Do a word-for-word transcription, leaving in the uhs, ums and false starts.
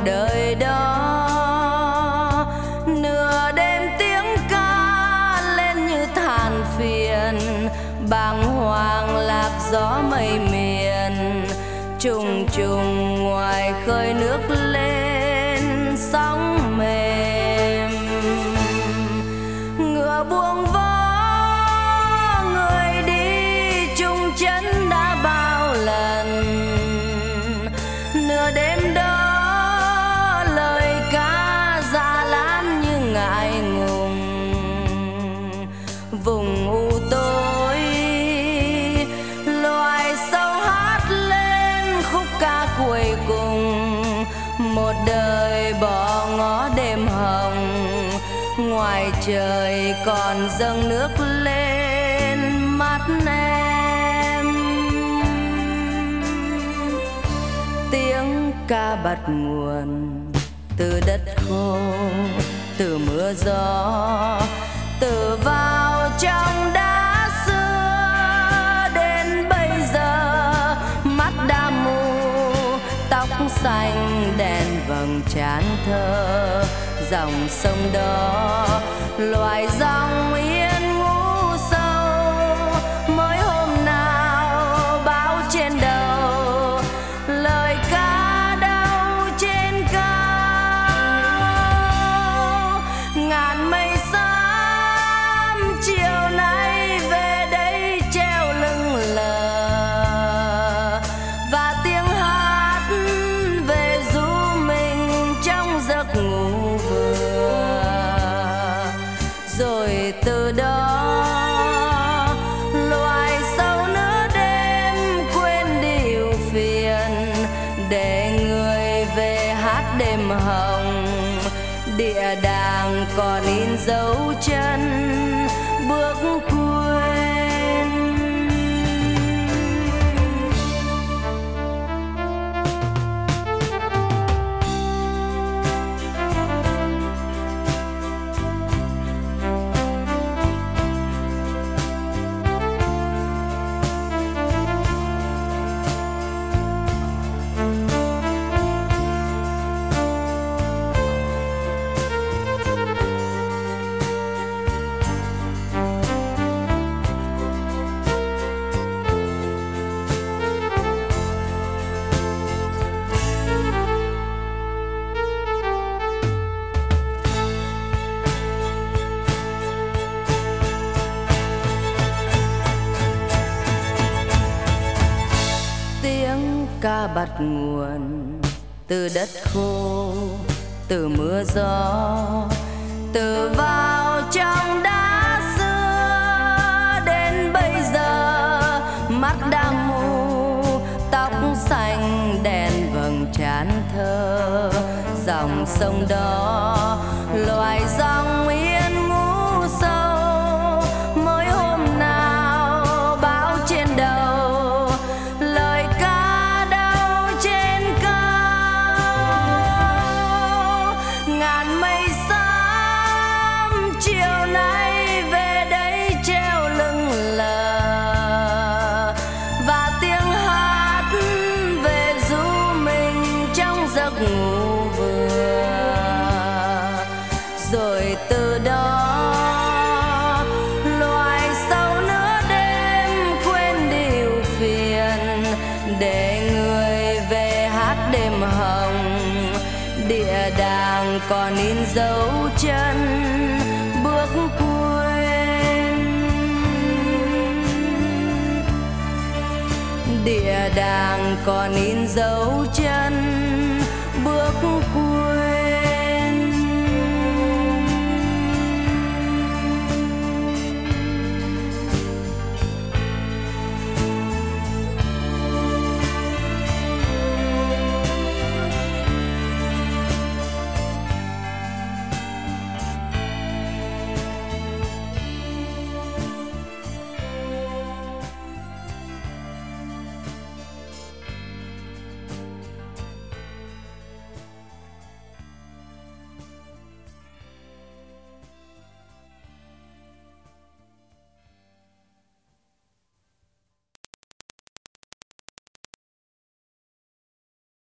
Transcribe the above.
đời đó. Nửa đêm tiếng ca lên như than phiền, bàng hoàng lạc gió mây miền. Trùng trùng ngoài khơi nước lên sóng mềm. Ngựa buông vó người đi chung chân đã bao lần. Nửa đêm đó lời ca dạ lãm như ngại ngùng. Vùng u tối loài sâu hát lên khúc ca cuối cùng. Một đời bỏ ngó đêm hồng, ngoài trời còn dâng nước lên mắt em. Tiếng ca bật nguồn từ đất khô, từ mưa gió, từ vào trong đá xưa. Đến bây giờ mắt đã mù, tóc xanh đèn vầng trán thơ. Dòng sông đó loài rong yên ngủ sâu. Mới hôm nào bão trên đầu, lời ca đau trên cao. Ngàn mây xám chiều nay về đây treo lưng lờ, và tiếng hát về ru mình trong giấc ngủ vừa. Rồi từ đó loài sâu nửa đêm quên đi ưu phiền, để người về hát đêm hồng. Địa đàng còn in dấu chân bước quên. Ca bật nguồn từ đất khô, từ mưa gió, từ vào trong đá xưa. Đến bây giờ mắt đã mù, tóc xanh đèn vầng trán thơ. Dòng sông đó loài rong yên ngủ sâu. Mới hôm nào bão trên đầu, lời ca ngàn mây xám chiều nay về đây treo lưng lờ, và tiếng hát về ru mình trong giấc ngủ vừa. Rồi từ đó loài sâu nửa đêm quên đi ưu phiền, để người về hát đêm hồng. Địa đàng còn in dấu chân bước quên. Địa đàng còn in dấu chân